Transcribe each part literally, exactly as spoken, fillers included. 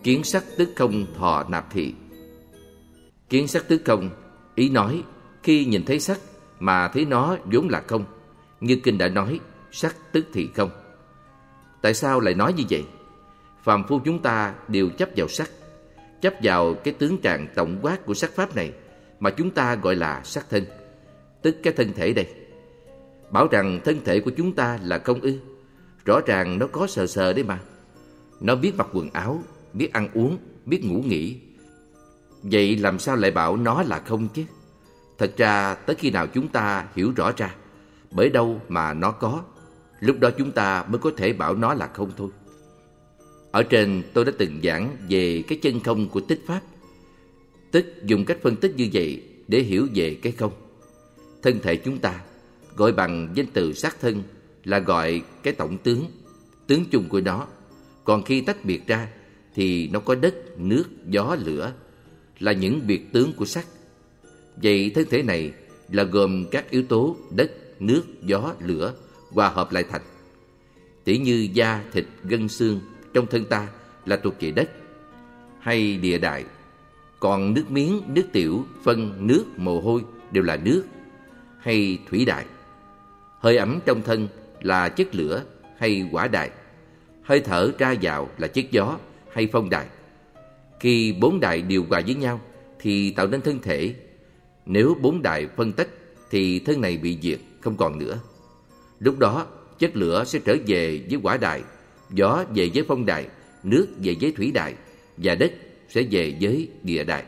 Kiến sắc tức không thọ nạp thị. Kiến sắc tức không, ý nói khi nhìn thấy sắc mà thấy nó vốn là không. Như kinh đã nói, sắc tức thị không. Tại sao lại nói như vậy? Phàm phu chúng ta đều chấp vào sắc, chấp vào cái tướng trạng tổng quát của sắc pháp này mà chúng ta gọi là sắc thân, tức cái thân thể đây. Bảo rằng thân thể của chúng ta là không ư? Rõ ràng nó có sờ sờ đấy mà. Nó biết mặc quần áo, biết ăn uống, biết ngủ nghỉ. Vậy làm sao lại bảo nó là không chứ? Thật ra tới khi nào chúng ta hiểu rõ ra bởi đâu mà nó có, lúc đó chúng ta mới có thể bảo nó là không thôi. Ở trên tôi đã từng giảng về cái chân không của tích pháp, tức dùng cách phân tích như vậy để hiểu về cái không. Thân thể chúng ta gọi bằng danh từ sắc thân là gọi cái tổng tướng, tướng chung của nó. Còn khi tách biệt ra thì nó có đất, nước, gió, lửa là những biệt tướng của sắc. Vậy thân thể này là gồm các yếu tố đất, nước, gió, lửa hòa hợp lại thành. Tỉ như da, thịt, gân, xương trong thân ta là thuộc về đất hay địa đại. Còn nước miếng, nước tiểu, phân, nước, mồ hôi đều là nước hay thủy đại. Hơi ẩm trong thân là chất lửa hay hỏa đại. Hơi thở ra vào là chất gió hay phong đại. Khi bốn đại điều hòa với nhau thì tạo nên thân thể. Nếu bốn đại phân tách thì thân này bị diệt, không còn nữa. Lúc đó chất lửa sẽ trở về với hỏa đại, gió về với phong đại, nước về với thủy đại và đất sẽ về với địa đại.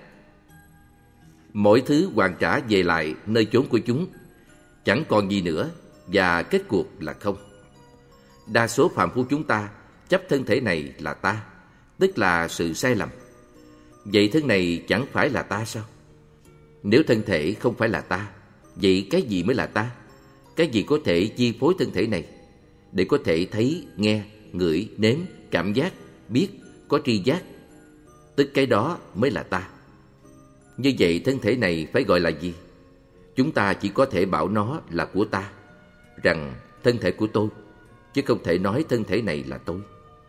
Mỗi thứ hoàn trả về lại nơi chốn của chúng, chẳng còn gì nữa và kết cuộc là không. Đa số phàm phu chúng ta chấp thân thể này là ta, tức là sự sai lầm. Vậy thân này chẳng phải là ta sao? Nếu thân thể không phải là ta, vậy cái gì mới là ta? Cái gì có thể chi phối thân thể này để có thể thấy, nghe, ngửi, nếm, cảm giác, biết, có tri giác? Tức cái đó mới là ta. Như vậy thân thể này phải gọi là gì? Chúng ta chỉ có thể bảo nó là của ta, rằng thân thể của tôi, chứ không thể nói thân thể này là tôi.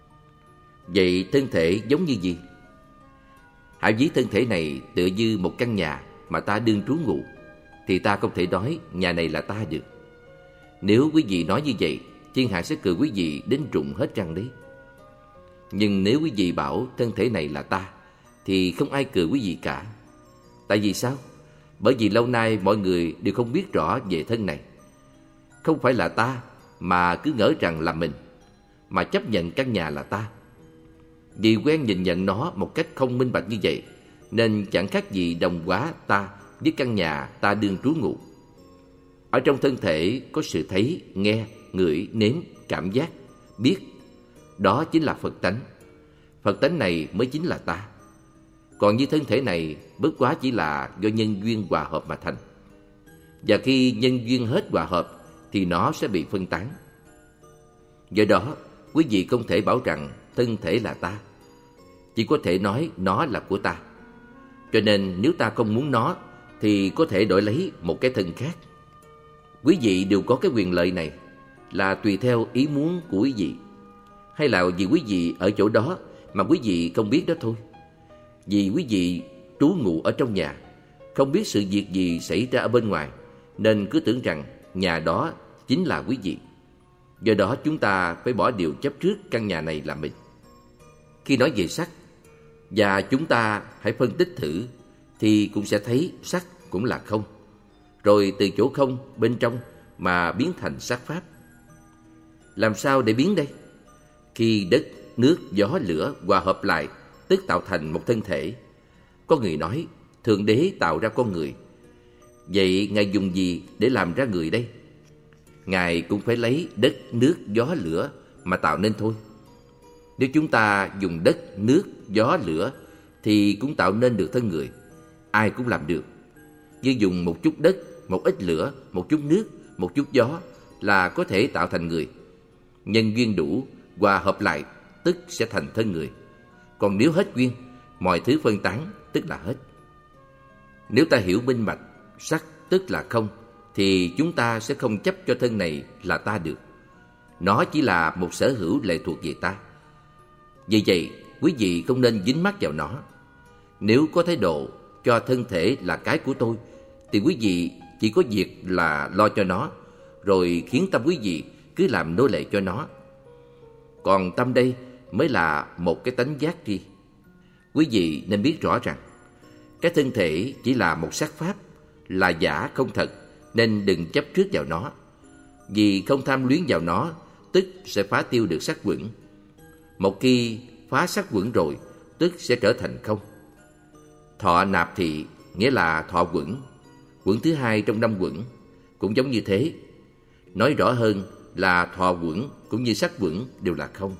Vậy thân thể giống như gì? Hãy ví thân thể này tựa như một căn nhà mà ta đương trú ngụ, thì ta không thể nói nhà này là ta được. Nếu quý vị nói như vậy, thiên hạ sẽ cười quý vị đến rụng hết răng đấy. Nhưng nếu quý vị bảo thân thể này là ta, thì không ai cười quý vị cả. Tại vì sao? Bởi vì lâu nay mọi người đều không biết rõ về thân này. Không phải là ta, mà cứ ngỡ rằng là mình, mà chấp nhận căn nhà là ta. Vì quen nhìn nhận nó một cách không minh bạch như vậy, nên chẳng khác gì đồng hóa ta với căn nhà ta đương trú ngụ. Ở trong thân thể có sự thấy, nghe, ngửi, nếm, cảm giác, biết. Đó chính là Phật tánh. Phật tánh này mới chính là ta. Còn như thân thể này bất quá chỉ là do nhân duyên hòa hợp mà thành. Và khi nhân duyên hết hòa hợp thì nó sẽ bị phân tán. Do đó, quý vị không thể bảo rằng thân thể là ta, chỉ có thể nói nó là của ta. Cho nên nếu ta không muốn nó thì có thể đổi lấy một cái thân khác. Quý vị đều có cái quyền lợi này, là tùy theo ý muốn của quý vị, hay là vì quý vị ở chỗ đó mà quý vị không biết đó thôi. Vì quý vị trú ngụ ở trong nhà, không biết sự việc gì xảy ra ở bên ngoài, nên cứ tưởng rằng nhà đó chính là quý vị. Do đó chúng ta phải bỏ điều chấp trước căn nhà này là mình. Khi nói về sắc, và chúng ta hãy phân tích thử, thì cũng sẽ thấy sắc cũng là không, rồi từ chỗ không bên trong mà biến thành sắc pháp. Làm sao để biến đây? Khi đất, nước, gió, lửa hòa hợp lại, tức tạo thành một thân thể. Có người nói Thượng Đế tạo ra con người. Vậy Ngài dùng gì để làm ra người đây? Ngài cũng phải lấy đất, nước, gió, lửa mà tạo nên thôi. Nếu chúng ta dùng đất, nước, gió, lửa thì cũng tạo nên được thân người. Ai cũng làm được. Như dùng một chút đất, một ít lửa, một chút nước, một chút gió là có thể tạo thành người. Nhân duyên đủ, hòa hợp lại, tức sẽ thành thân người. Còn nếu hết duyên, mọi thứ phân tán, tức là hết. Nếu ta hiểu minh bạch, sắc tức là không, thì chúng ta sẽ không chấp cho thân này là ta được. Nó chỉ là một sở hữu lệ thuộc về ta. Vì vậy, quý vị không nên dính mắc vào nó. Nếu có thái độ cho thân thể là cái của tôi, thì quý vị chỉ có việc là lo cho nó, rồi khiến tâm quý vị cứ làm nô lệ cho nó. Còn tâm đây mới là một cái tánh giác tri. Quý vị nên biết rõ rằng cái thân thể chỉ là một sắc pháp, là giả không thật, nên đừng chấp trước vào nó. Vì không tham luyến vào nó, tức sẽ phá tiêu được sắc quẩn. Một khi phá sắc quẩn rồi, tức sẽ trở thành không. Thọ nạp thị nghĩa là thọ quẩn, quẩn thứ hai trong năm quẩn, cũng giống như thế. Nói rõ hơn là thọ quẩn cũng như sắc quẩn đều là không.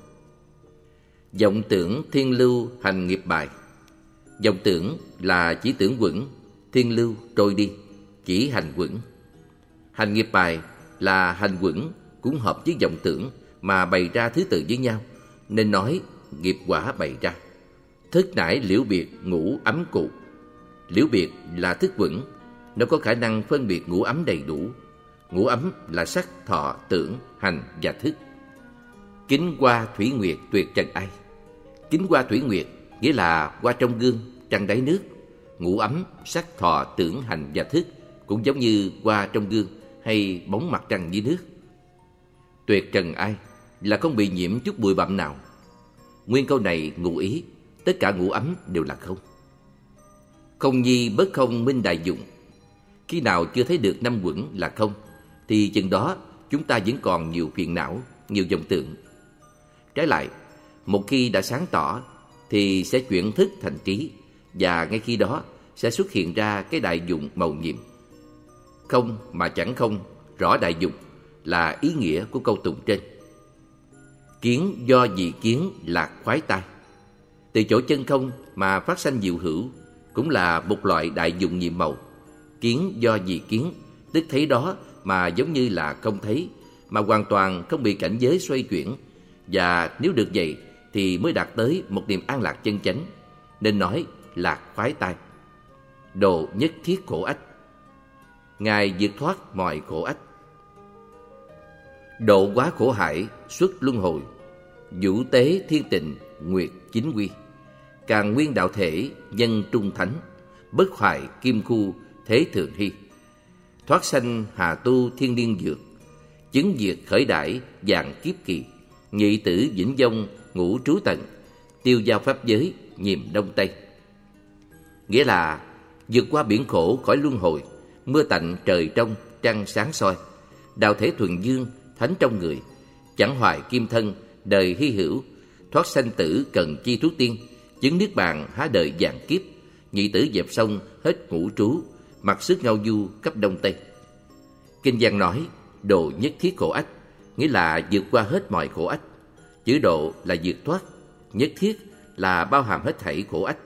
Vọng tưởng thiên lưu hành nghiệp bài. Vọng tưởng là chỉ tưởng quẩn, thiên lưu trôi đi, chỉ hành quẩn. Hành nghiệp bài là hành quẩn cũng hợp với vọng tưởng mà bày ra thứ tự với nhau, nên nói nghiệp quả bày ra. Thức nải liễu biệt ngũ ấm cụ. Liễu biệt là thức quẩn, nó có khả năng phân biệt ngũ ấm đầy đủ. Ngũ ấm là sắc, thọ, tưởng, hành và thức. Kính hoa thủy nguyệt tuyệt trần ai. Kính hoa thủy nguyệt nghĩa là hoa trong gương, trăng đáy nước. Ngũ ấm, sắc, thọ, tưởng, hành và thức cũng giống như hoa trong gương hay bóng mặt trăng dưới nước. Tuyệt trần ai là không bị nhiễm chút bụi bặm nào. Nguyên câu này ngụ ý tất cả ngũ ấm đều là không. Không nhi bất không minh đại dụng. Khi nào chưa thấy được năm quẩn là không, thì chừng đó chúng ta vẫn còn nhiều phiền não, nhiều vọng tưởng. Trái lại, một khi đã sáng tỏ thì sẽ chuyển thức thành trí, và ngay khi đó sẽ xuất hiện ra cái đại dụng mầu nhiệm. Không mà chẳng không, rõ đại dụng là ý nghĩa của câu tụng trên. Kiến do dị kiến lạc khoái tai. Từ chỗ chân không mà phát sanh diệu hữu cũng là một loại đại dụng nhiệm màu. Kiến do dị kiến, tức thấy đó mà giống như là không thấy, mà hoàn toàn không bị cảnh giới xoay chuyển. Và nếu được vậy thì mới đạt tới một niềm an lạc chân chánh, nên nói lạc khoái tai. Độ nhất thiết khổ ách. Ngài vượt thoát mọi khổ ách. Độ quá khổ hải, xuất luân hồi. Vũ tế thiên tịnh, nguyệt chính quy. Càng nguyên đạo thể, nhân trung thánh. Bất hoại kim khu, thế thượng hy. Thoát sanh hà tu thiên niên dược. Chứng diệt khởi đãi, dạng kiếp kỳ. Nhị tử vĩnh vong, ngũ trú tận. Tiêu giao pháp giới, nhiệm đông tây. Nghĩa là vượt qua biển khổ khỏi luân hồi, mưa tạnh trời trong, trăng sáng soi. Đạo thể thuần dương, thánh trong người. Chẳng hoại kim thân, đời hy hữu. Thoát sanh tử cần chi thú tiên. Chứng niết bàn há đời vạn kiếp. Nhị tử dẹp xong hết ngũ trú. Mặc sức ngao du khắp đông tây. Kinh văn nói độ nhất thiết khổ ách, nghĩa là vượt qua hết mọi khổ ách. Chữ độ là vượt thoát, nhất thiết là bao hàm hết thảy khổ ách.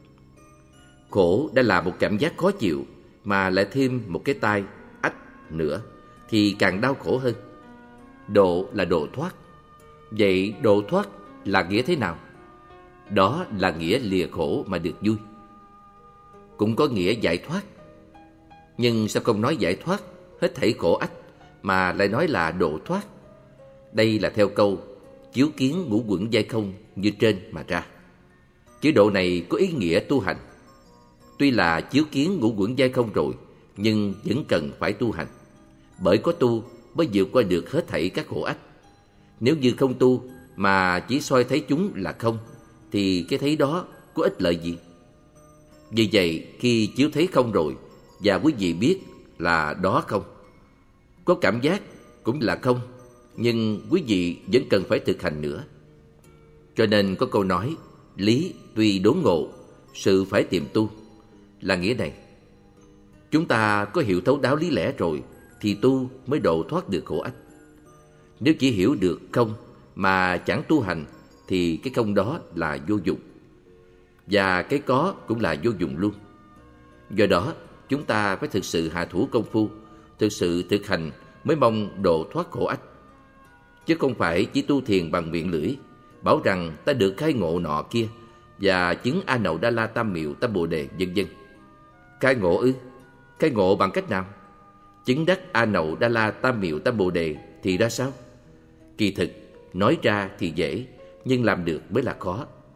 Khổ đã là một cảm giác khó chịu, mà lại thêm một cái tai ách nữa thì càng đau khổ hơn. Độ là độ thoát. Vậy độ thoát là nghĩa thế nào? Đó là nghĩa lìa khổ mà được vui. Cũng có nghĩa giải thoát. Nhưng sao không nói giải thoát hết thảy khổ ách, mà lại nói là độ thoát? Đây là theo câu chiếu kiến ngũ quẩn giai không như trên mà ra. Chữ độ này có ý nghĩa tu hành. Tuy là chiếu kiến ngũ quẩn giai không rồi, nhưng vẫn cần phải tu hành. Bởi có tu mới vượt qua được hết thảy các khổ ách. Nếu như không tu mà chỉ soi thấy chúng là không, thì cái thấy đó có ích lợi gì? Vì vậy, khi chiếu thấy không rồi và quý vị biết là đó không, có cảm giác cũng là không, nhưng quý vị vẫn cần phải thực hành nữa. Cho nên có câu nói lý tuy đốn ngộ, sự phải tìm tu, là nghĩa này. Chúng ta có hiểu thấu đáo lý lẽ rồi thì tu mới độ thoát được khổ ách. Nếu chỉ hiểu được không mà chẳng tu hành thì cái không đó là vô dụng, và cái có cũng là vô dụng luôn. Do đó chúng ta phải thực sự hạ thủ công phu, thực sự thực hành mới mong độ thoát khổ ách. Chứ không phải chỉ tu thiền bằng miệng lưỡi, bảo rằng ta được khai ngộ nọ kia và chứng A Nậu Đa La Tam Miệu Tam Bồ Đề vân vân. Khai ngộ ư? Khai ngộ bằng cách nào? Chứng đắc A Nậu Đa La Tam Miệu Tam Bồ Đề thì ra sao? Kỳ thực nói ra thì dễ, nhưng làm được mới là khó.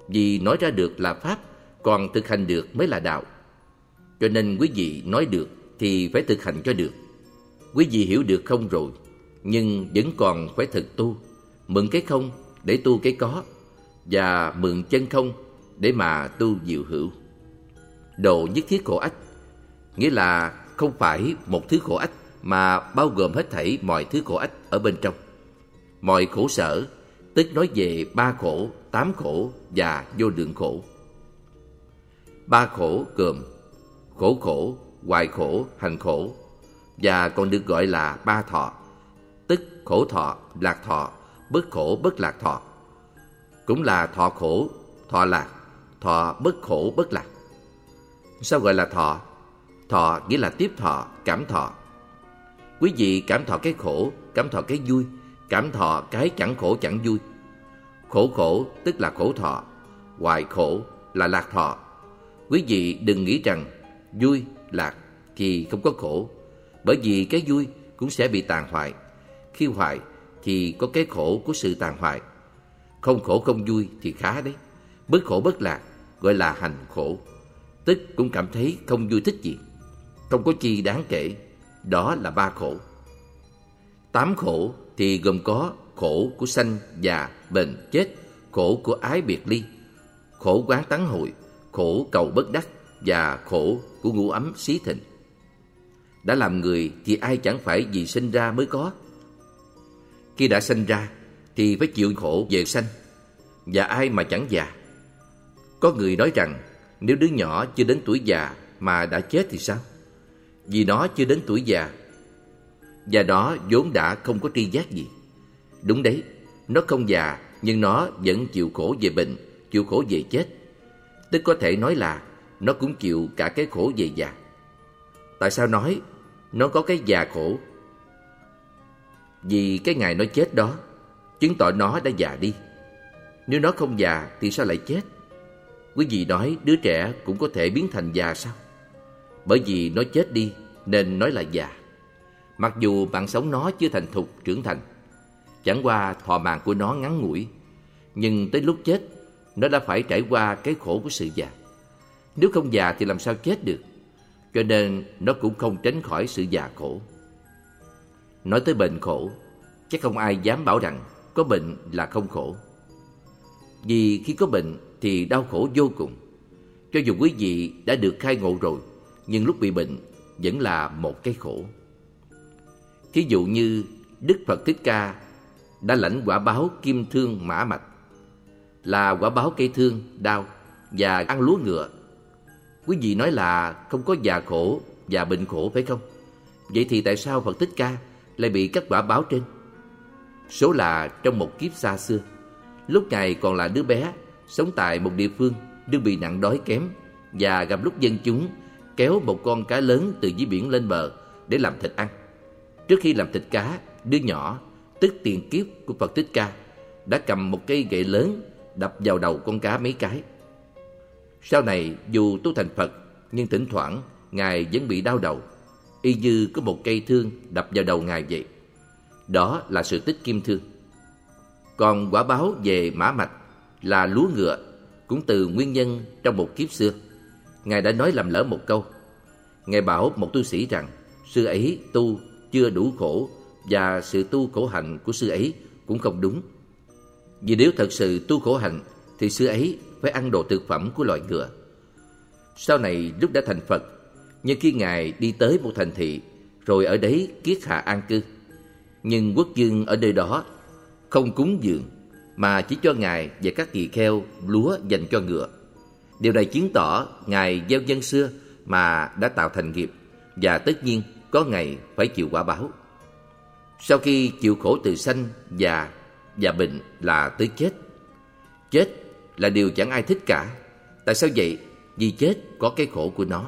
Vì nói ra được là pháp, còn thực hành được mới là đạo. Cho nên quý vị nói được thì phải thực hành cho được. Quý vị hiểu được không rồi, nhưng vẫn còn phải thực tu. Mượn cái không để tu cái có, và mượn chân không để mà tu diệu hữu. Độ nhất thiết khổ ách nghĩa là không phải một thứ khổ ách, mà bao gồm hết thảy mọi thứ khổ ách ở bên trong. Mọi khổ sở, tức nói về ba khổ, tám khổ và vô lượng khổ. Ba khổ gồm khổ khổ, hoại khổ, hành khổ, và còn được gọi là ba thọ, tức khổ thọ, lạc thọ, bất khổ, bất lạc thọ. Cũng là thọ khổ, thọ lạc, thọ bất khổ, bất lạc. Sao gọi là thọ? Thọ nghĩa là tiếp thọ, cảm thọ. Quý vị cảm thọ cái khổ, cảm thọ cái vui, cảm thọ cái chẳng khổ chẳng vui. Khổ khổ tức là khổ thọ, hoại khổ là lạc thọ. Quý vị đừng nghĩ rằng vui, lạc thì không có khổ, bởi vì cái vui cũng sẽ bị tàn hoại. Khi hoại thì có cái khổ của sự tàn hoại. Không khổ không vui thì khá đấy. Bất khổ bất lạc gọi là hành khổ, tức cũng cảm thấy không vui thích gì, không có chi đáng kể. Đó là ba khổ. Tám khổ thì gồm có khổ của sanh, già, bệnh, chết, khổ của ái biệt ly, khổ quán tắng hội, khổ cầu bất đắc và khổ của ngủ ấm xí thịnh. Đã làm người thì ai chẳng phải vì sinh ra mới có. Khi đã sinh ra thì phải chịu khổ về sanh, và ai mà chẳng già. Có người nói rằng nếu đứa nhỏ chưa đến tuổi già mà đã chết thì sao? Vì nó chưa đến tuổi già, và nó vốn đã không có tri giác gì. Đúng đấy, nó không già nhưng nó vẫn chịu khổ về bệnh, chịu khổ về chết. Tức có thể nói là nó cũng chịu cả cái khổ về già. Tại sao nói nó có cái già khổ? Vì cái ngày nó chết đó chứng tỏ nó đã già đi. Nếu nó không già thì sao lại chết? Quý vị nói đứa trẻ cũng có thể biến thành già sao? Bởi vì nó chết đi nên nói là già. Mặc dù mạng sống nó chưa thành thục trưởng thành, chẳng qua thọ mạng của nó ngắn ngủi, nhưng tới lúc chết nó đã phải trải qua cái khổ của sự già. Nếu không già thì làm sao chết được? Cho nên nó cũng không tránh khỏi sự già khổ. Nói tới bệnh khổ, chắc không ai dám bảo rằng có bệnh là không khổ. Vì khi có bệnh thì đau khổ vô cùng. Cho dù quý vị đã được khai ngộ rồi, nhưng lúc bị bệnh vẫn là một cái khổ. Thí dụ như Đức Phật Thích Ca đã lãnh quả báo kim thương mã mạch, là quả báo cây thương, đau và ăn lúa ngựa. Quý vị nói là không có già khổ và bệnh khổ phải không? Vậy thì tại sao Phật Thích Ca lại bị các quả báo trên? Số là trong một kiếp xa xưa, lúc Ngài còn là đứa bé, sống tại một địa phương đương bị nạn đói kém, và gặp lúc dân chúng kéo một con cá lớn từ dưới biển lên bờ để làm thịt ăn. Trước khi làm thịt cá, đứa nhỏ, tức tiền kiếp của Phật Thích Ca, đã cầm một cây gậy lớn đập vào đầu con cá mấy cái. Sau này dù tu thành Phật, nhưng thỉnh thoảng Ngài vẫn bị đau đầu, y như có một cây thương đập vào đầu Ngài vậy. Đó là sự tích kim thương. Còn quả báo về mã mạch là lúa ngựa, cũng từ nguyên nhân trong một kiếp xưa. Ngài đã nói lầm lỡ một câu. Ngài bảo một tu sĩ rằng sư ấy tu chưa đủ khổ, và sự tu khổ hạnh của sư ấy cũng không đúng. Vì nếu thật sự tu khổ hạnh thì sư ấy phải ăn đồ thực phẩm của loài ngựa. Sau này lúc đã thành Phật, nhưng khi Ngài đi tới một thành thị, rồi ở đấy kiết hạ an cư, nhưng quốc vương ở nơi đó không cúng dường, mà chỉ cho Ngài và các tỳ kheo lúa dành cho ngựa. Điều này chứng tỏ Ngài gieo nhân xưa mà đã tạo thành nghiệp, và tất nhiên có ngày phải chịu quả báo. Sau khi chịu khổ từ sanh, già và bệnh là tới chết. Chết là điều chẳng ai thích cả. Tại sao vậy? Vì chết có cái khổ của nó.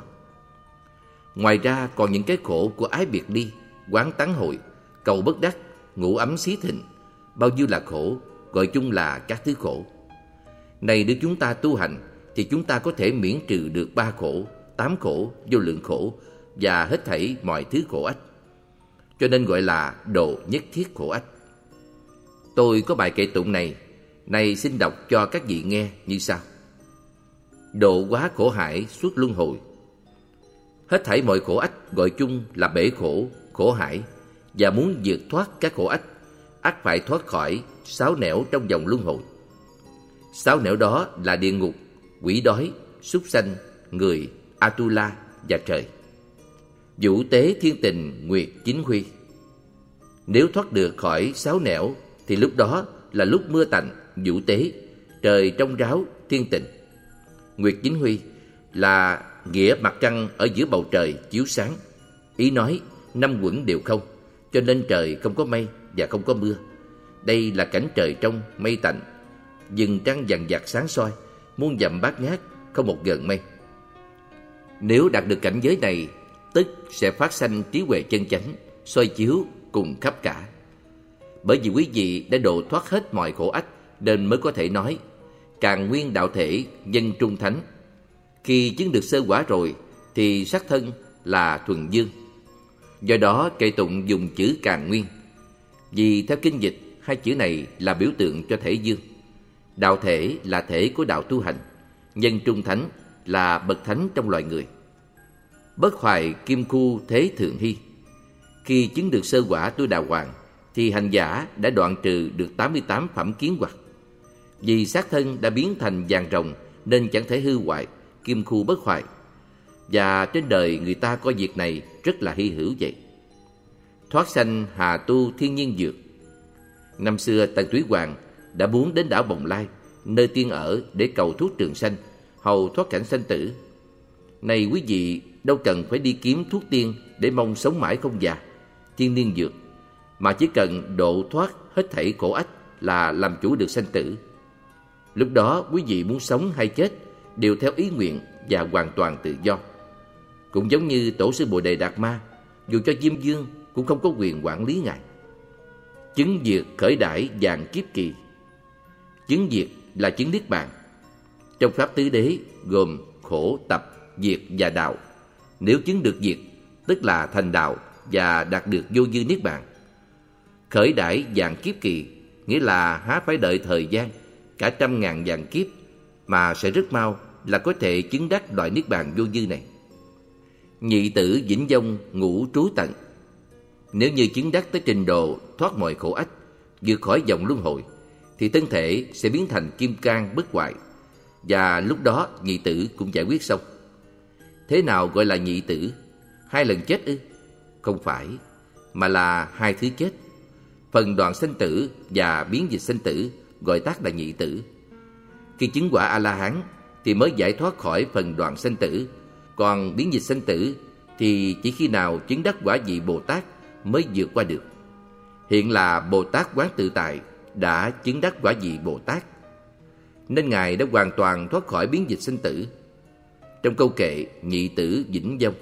Ngoài ra còn những cái khổ của ái biệt ly, quán tán hội, cầu bất đắc, ngủ ấm xí thịnh. Bao nhiêu là khổ, gọi chung là các thứ khổ. Này nếu chúng ta tu hành thì chúng ta có thể miễn trừ được ba khổ, tám khổ, vô lượng khổ và hết thảy mọi thứ khổ ách. Cho nên gọi là độ nhất thiết khổ ách. Tôi có bài kệ tụng này Này xin đọc cho các vị nghe như sau. Độ hóa khổ hải suốt luân hồi. Hết thảy mọi khổ ách gọi chung là bể khổ, khổ hải, và muốn vượt thoát các khổ ách, ắt phải thoát khỏi sáu nẻo trong vòng luân hồi. Sáu nẻo đó là địa ngục, quỷ đói, súc sanh, người, Atula và trời. Vũ tế thiên tình, nguyệt chính huy. Nếu thoát được khỏi sáu nẻo thì lúc đó là lúc mưa tạnh, vũ tế, trời trong ráo, thiên tình. Nguyệt chính huy là nghĩa mặt trăng ở giữa bầu trời chiếu sáng. Ý nói năm quẩn đều không, cho nên trời không có mây và không có mưa. Đây là cảnh trời trong, mây tạnh, vầng trăng vằng vặc sáng soi, muôn dặm bát ngát, không một gợn mây. Nếu đạt được cảnh giới này, tức sẽ phát sanh trí huệ chân chánh, soi chiếu cùng khắp cả. Bởi vì quý vị đã độ thoát hết mọi khổ ách, nên mới có thể nói tràng nguyên đạo thể, nhân trung thánh. Khi chứng được sơ quả rồi thì sắc thân là thuần dương. Do đó kệ tụng dùng chữ càn nguyên, vì theo kinh dịch hai chữ này là biểu tượng cho thể dương. Đạo thể là thể của đạo tu hành, nhân trung thánh là bậc thánh trong loài người. Bất hoài kim khu thế thượng hy. Khi chứng được sơ quả tu đà hoàng thì hành giả đã đoạn trừ được tám mươi tám phẩm kiến hoặc. Vì xác thân đã biến thành vàng rồng nên chẳng thể hư hoại, kim khu bất hoại. Và trên đời người ta coi việc này rất là hy hữu vậy. Thoát sanh hà tu thiên nhiên dược. Năm xưa Tần Thủy Hoàng đã muốn đến đảo Bồng Lai, nơi tiên ở, để cầu thuốc trường sanh, hầu thoát cảnh sanh tử. Này quý vị đâu cần phải đi kiếm thuốc tiên để mong sống mãi không già, thiên niên dược, mà chỉ cần độ thoát hết thảy khổ ách là làm chủ được sanh tử. Lúc đó quý vị muốn sống hay chết đều theo ý nguyện và hoàn toàn tự do. Cũng giống như tổ sư Bồ Đề Đạt Ma, dù cho Diêm Vương cũng không có quyền quản lý ngài. Chứng diệt khởi đãi vạn kiếp kỳ. Chứng diệt là chứng niết bàn. Trong pháp tứ đế gồm khổ, tập, diệt và đạo. Nếu chứng được diệt, tức là thành đạo và đạt được vô dư niết bàn. Khởi đãi vạn kiếp kỳ nghĩa là há phải đợi thời gian cả trăm ngàn vạn kiếp, mà sẽ rất mau là có thể chứng đắc loại niết bàn vô dư này. Nhị tử vĩnh vong ngũ trú tận. Nếu như chứng đắc tới trình độ thoát mọi khổ ách, vượt khỏi vòng luân hồi, thì thân thể sẽ biến thành kim cang bất hoại, và lúc đó nhị tử cũng giải quyết xong. Thế nào gọi là nhị tử? Hai lần chết ư? Không phải, mà là hai thứ chết. Phần đoạn sanh tử và biến dịch sanh tử gọi tắt là nhị tử. Khi chứng quả A-la-hán thì mới giải thoát khỏi phần đoạn sanh tử, còn biến dịch sanh tử thì chỉ khi nào chứng đắc quả vị Bồ Tát mới vượt qua được. Hiện là Bồ Tát Quán Tự Tại đã chứng đắc quả vị Bồ Tát, nên Ngài đã hoàn toàn thoát khỏi biến dịch sanh tử. Trong câu kệ nhị tử vĩnh vong,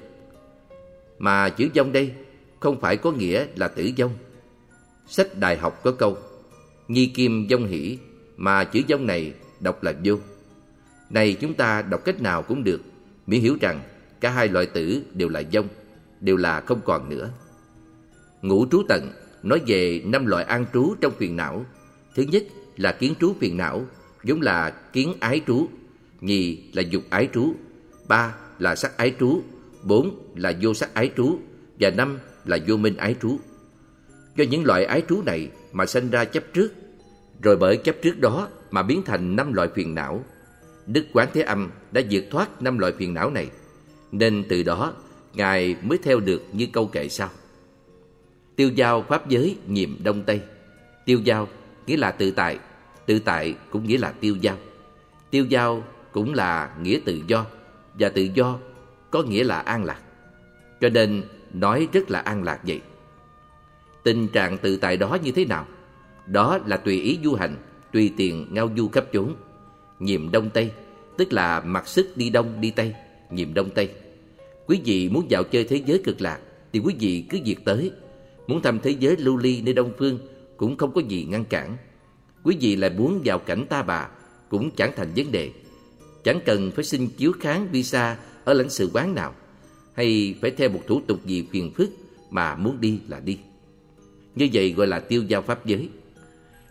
mà chữ vong đây không phải có nghĩa là tử vong. Sách Đại Học có câu nhi kim vong hỷ, mà chữ vong này đọc là vô. Này chúng ta đọc cách nào cũng được, miễn hiểu rằng cả hai loại tử đều là vong, đều là không còn nữa. Ngũ trú tận nói về năm loại an trú trong phiền não. Thứ nhất là kiến trú phiền não, vốn là kiến ái trú. Nhì là dục ái trú. Ba là sắc ái trú. Bốn là vô sắc ái trú. Và năm là vô minh ái trú. Do những loại ái trú này mà sanh ra chấp trước, rồi bởi chấp trước đó mà biến thành năm loại phiền não. Đức Quán Thế Âm đã vượt thoát năm loại phiền não này, nên từ đó Ngài mới theo được như câu kệ sau: tiêu giao pháp giới nhiệm đông tây. Tiêu giao nghĩa là tự tại, tự tại cũng nghĩa là tiêu giao. Tiêu giao cũng là nghĩa tự do, và tự do có nghĩa là an lạc, cho nên nói rất là an lạc vậy. Tình trạng tự tại đó như thế nào? Đó là tùy ý du hành, tùy tiền ngao du khắp chốn. Nhiệm đông tây, tức là mặc sức đi đông đi tây, nhiệm đông tây. Quý vị muốn dạo chơi thế giới cực lạc thì quý vị cứ việc tới. Muốn thăm thế giới lưu ly nơi đông phương cũng không có gì ngăn cản. Quý vị lại muốn vào cảnh Ta Bà cũng chẳng thành vấn đề. Chẳng cần phải xin chiếu kháng visa ở lãnh sự quán nào, hay phải theo một thủ tục gì phiền phức, mà muốn đi là đi. Như vậy gọi là tiêu giao pháp giới.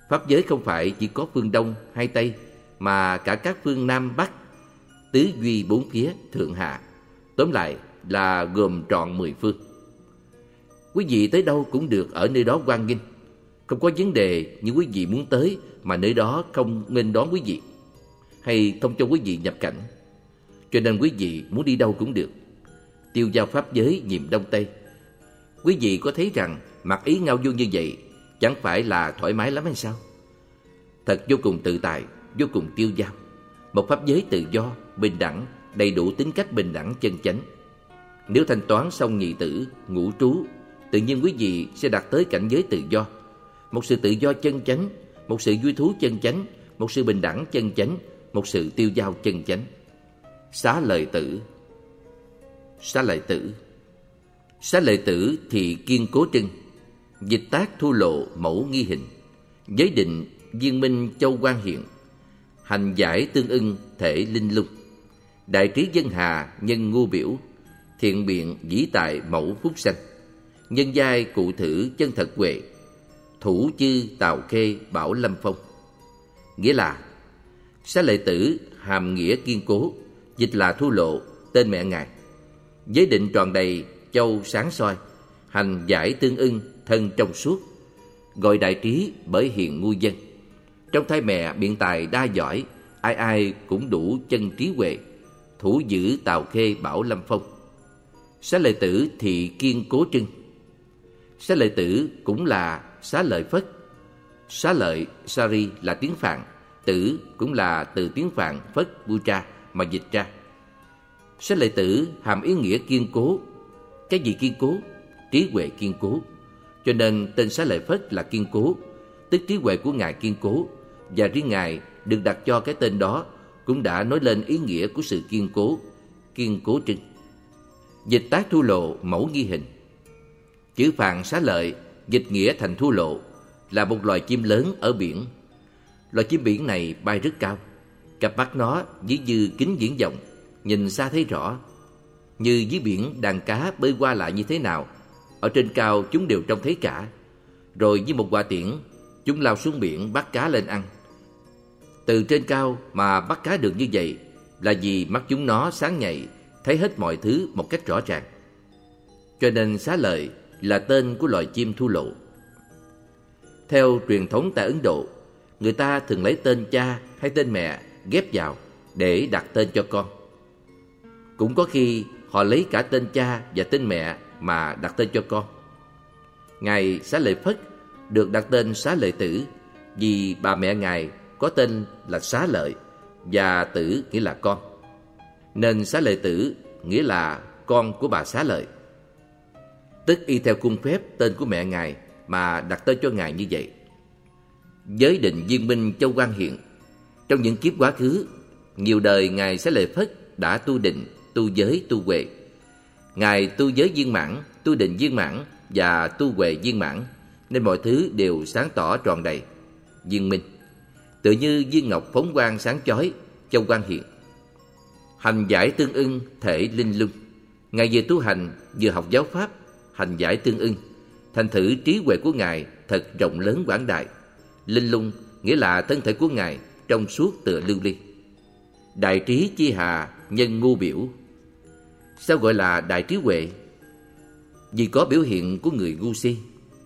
Pháp giới không phải chỉ có phương Đông hay Tây, mà cả các phương Nam Bắc, tứ duy bốn phía, thượng hạ. Tóm lại là gồm trọn mười phương. Quý vị tới đâu cũng được ở nơi đó hoan nghênh. Không có vấn đề như quý vị muốn tới mà nơi đó không nên đón quý vị, hay không cho quý vị nhập cảnh. Cho nên quý vị muốn đi đâu cũng được. Tiêu giao pháp giới nhiệm Đông Tây. Quý vị có thấy rằng mặc ý ngao du như vậy chẳng phải là thoải mái lắm hay sao? Thật vô cùng tự tại, vô cùng tiêu dao. Một pháp giới tự do, bình đẳng, đầy đủ tính cách bình đẳng chân chánh. Nếu thanh toán xong nhị tử, ngũ trú, tự nhiên quý vị sẽ đạt tới cảnh giới tự do. Một sự tự do chân chánh, một sự vui thú chân chánh, một sự bình đẳng chân chánh, một sự tiêu dao chân chánh. Xá lợi tử. Xá lợi tử. Xá lợi tử thì kiên cố trưng, dịch tác thu lộ mẫu nghi hình, giới định viên minh châu quan hiện, hành giải tương ưng thể linh lung, đại trí dân hà nhân ngu biểu, thiện biện dĩ tại mẫu phúc sanh, nhân giai cụ thử chân thật huệ, thủ chư tào khê bảo lâm phong. Nghĩa là xá lợi tử hàm nghĩa kiên cố, dịch là thu lộ, tên mẹ ngài, giới định tròn đầy, châu sáng soi, hành giải tương ưng, thân trong suốt, gọi đại trí bởi hiền ngu dân. Trong thai mẹ biện tài đa giỏi, ai ai cũng đủ chân trí huệ, thủ giữ tào khê bảo lâm phong. Xá lợi tử thì kiên cố trưng. Xá lợi tử cũng là xá lợi Phất. Xá lợi Sari là tiếng Phạn, tử cũng là từ tiếng Phạn Phất Putra mà dịch ra. Xá lợi tử hàm ý nghĩa kiên cố. Cái gì kiên cố? Trí huệ kiên cố. Cho nên tên xá lợi Phất là kiên cố, tức trí huệ của ngài kiên cố, và riêng ngài được đặt cho cái tên đó cũng đã nói lên ý nghĩa của sự kiên cố, kiên cố trưng. Dịch tác thu lộ mẫu nghi hình. Chữ Phạn xá lợi dịch nghĩa thành thu lộ, là một loài chim lớn ở biển. Loài chim biển này bay rất cao, cặp mắt nó dưới như kính viễn vọng, nhìn xa thấy rõ. Như dưới biển đàn cá bơi qua lại như thế nào, ở trên cao chúng đều trông thấy cả. Rồi như một quả tiễn, chúng lao xuống biển bắt cá lên ăn. Từ trên cao mà bắt cá được như vậy là vì mắt chúng nó sáng nhạy, thấy hết mọi thứ một cách rõ ràng. Cho nên xá lợi là tên của loài chim thu lộ. Theo truyền thống tại Ấn Độ, người ta thường lấy tên cha hay tên mẹ ghép vào để đặt tên cho con. Cũng có khi họ lấy cả tên cha và tên mẹ mà đặt tên cho con. Ngài Xá Lợi Phất được đặt tên Xá Lợi Tử vì bà mẹ ngài có tên là Xá Lợi và Tử nghĩa là con, nên Xá Lợi Tử nghĩa là con của bà Xá Lợi. Tức y theo khuôn phép tên của mẹ ngài mà đặt tên cho ngài như vậy. Giới định viên minh châu quan hiện. Trong những kiếp quá khứ, nhiều đời ngài Xá Lợi Phất đã tu định, tu giới, tu huệ. Ngài tu giới viên mãn, tu định viên mãn và tu huệ viên mãn, nên mọi thứ đều sáng tỏ tròn đầy, viên minh, tự như viên ngọc phóng quang sáng chói, châu quan hiện. Hành giải tương ưng thể linh lung. Ngài vừa tu hành vừa học giáo pháp, hành giải tương ưng, thành thử trí huệ của ngài thật rộng lớn quảng đại. Linh lung nghĩa là thân thể của ngài trong suốt tựa lưu ly. Đại trí chi hà nhân ngu biểu. Sao gọi là đại trí huệ? Vì có biểu hiện của người ngu si.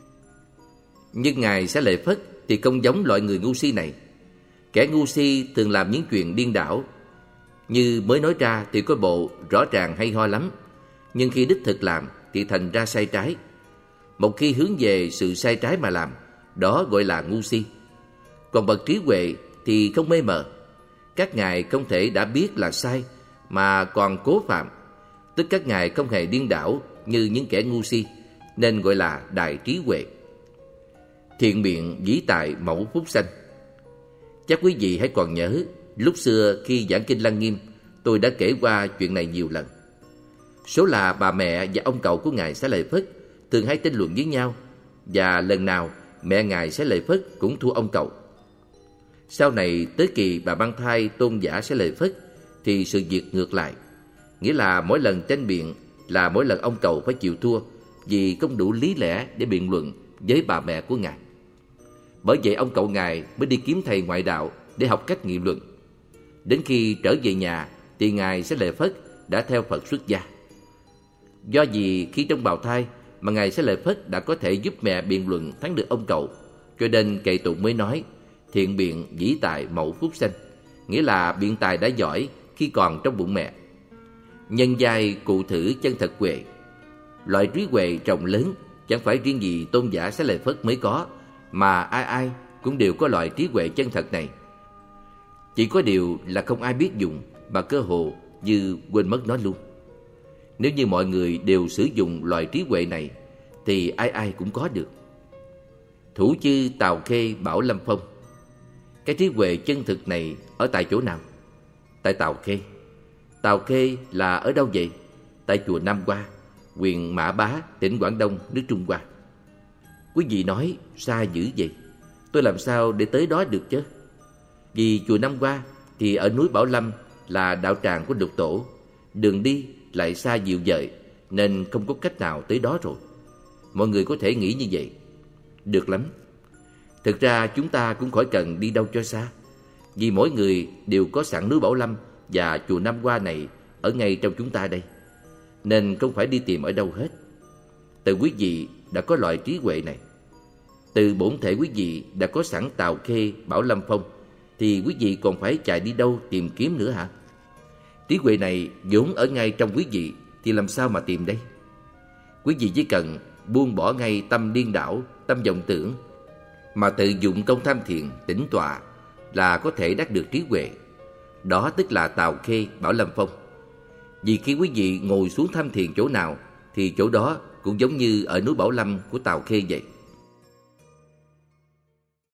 Nhưng ngài Xá Lợi Phất thì không giống loại người ngu si này. Kẻ ngu si thường làm những chuyện điên đảo, như mới nói ra thì có bộ rõ ràng hay ho lắm, nhưng khi đích thực làm thì thành ra sai trái. Một khi hướng về sự sai trái mà làm, đó gọi là ngu si. Còn bậc trí huệ thì không mê mờ. Các ngài không thể đã biết là sai mà còn cố phạm, tức các ngài không hề điên đảo như những kẻ ngu si, nên gọi là đại trí huệ. Thiện biện dĩ tại mẫu phúc sanh. Chắc quý vị hãy còn nhớ, lúc xưa khi giảng kinh Lăng Nghiêm, tôi đã kể qua chuyện này nhiều lần. Số là bà mẹ và ông cậu của ngài Xá Lợi Phất thường hay tranh luận với nhau, và lần nào mẹ ngài Xá Lợi Phất cũng thua ông cậu. Sau này tới kỳ bà mang thai tôn giả Xá Lợi Phất thì sự việc ngược lại, nghĩa là mỗi lần tranh biện là mỗi lần ông cậu phải chịu thua vì không đủ lý lẽ để biện luận với bà mẹ của ngài. Bởi vậy ông cậu ngài mới đi kiếm thầy ngoại đạo để học cách nghị luận. Đến khi trở về nhà thì ngài Xá Lợi Phất đã theo Phật xuất gia. Do vì khi trong bào thai mà ngài Xá Lợi Phất đã có thể giúp mẹ biện luận thắng được ông cậu, cho nên Kệ Tụng mới nói thiện biện dĩ tại mẫu phúc sanh, nghĩa là biện tài đã giỏi khi còn trong bụng mẹ. Nhân giai cụ thử chân thật huệ. Loại trí huệ rộng lớn chẳng phải riêng gì tôn giả Xá Lợi Phất mới có, mà ai ai cũng đều có loại trí huệ chân thật này. Chỉ có điều là không ai biết dùng, mà cơ hồ như quên mất nó luôn. Nếu như mọi người đều sử dụng loại trí huệ này thì ai ai cũng có được. Thủ chư Tào Khê Bảo Lâm Phong. Cái trí huệ chân thực này ở tại chỗ nào? Tại Tào Khê. Tào Khê là ở đâu vậy? Tại chùa Nam Hoa, huyện Mã Bá, tỉnh Quảng Đông, nước Trung Hoa. Quý vị nói xa dữ vậy, tôi làm sao để tới đó được chứ? Vì chùa Nam Hoa thì ở núi Bảo Lâm là đạo tràng của Lục Tổ, đường đi lại xa dịu dời nên không có cách nào tới đó rồi. Mọi người có thể nghĩ như vậy. Được lắm. Thực ra chúng ta cũng khỏi cần đi đâu cho xa, vì mỗi người đều có sẵn núi Bảo Lâm và chùa Nam Hoa này ở ngay trong chúng ta đây, nên không phải đi tìm ở đâu hết. Từ quý vị đã có loại trí huệ này, từ bổn thể quý vị đã có sẵn Tào Khê Bảo Lâm Phong, thì quý vị còn phải chạy đi đâu tìm kiếm nữa hả? Trí huệ này vốn ở ngay trong quý vị thì làm sao mà tìm đây? Quý vị chỉ cần buông bỏ ngay tâm điên đảo, tâm vọng tưởng, mà tự dụng công tham thiền, tĩnh tọa là có thể đắc được trí huệ. Đó tức là Tào Khê Bảo Lâm Phong. Vì khi quý vị ngồi xuống tham thiền chỗ nào thì chỗ đó cũng giống như ở núi Bảo Lâm của Tào Khê vậy.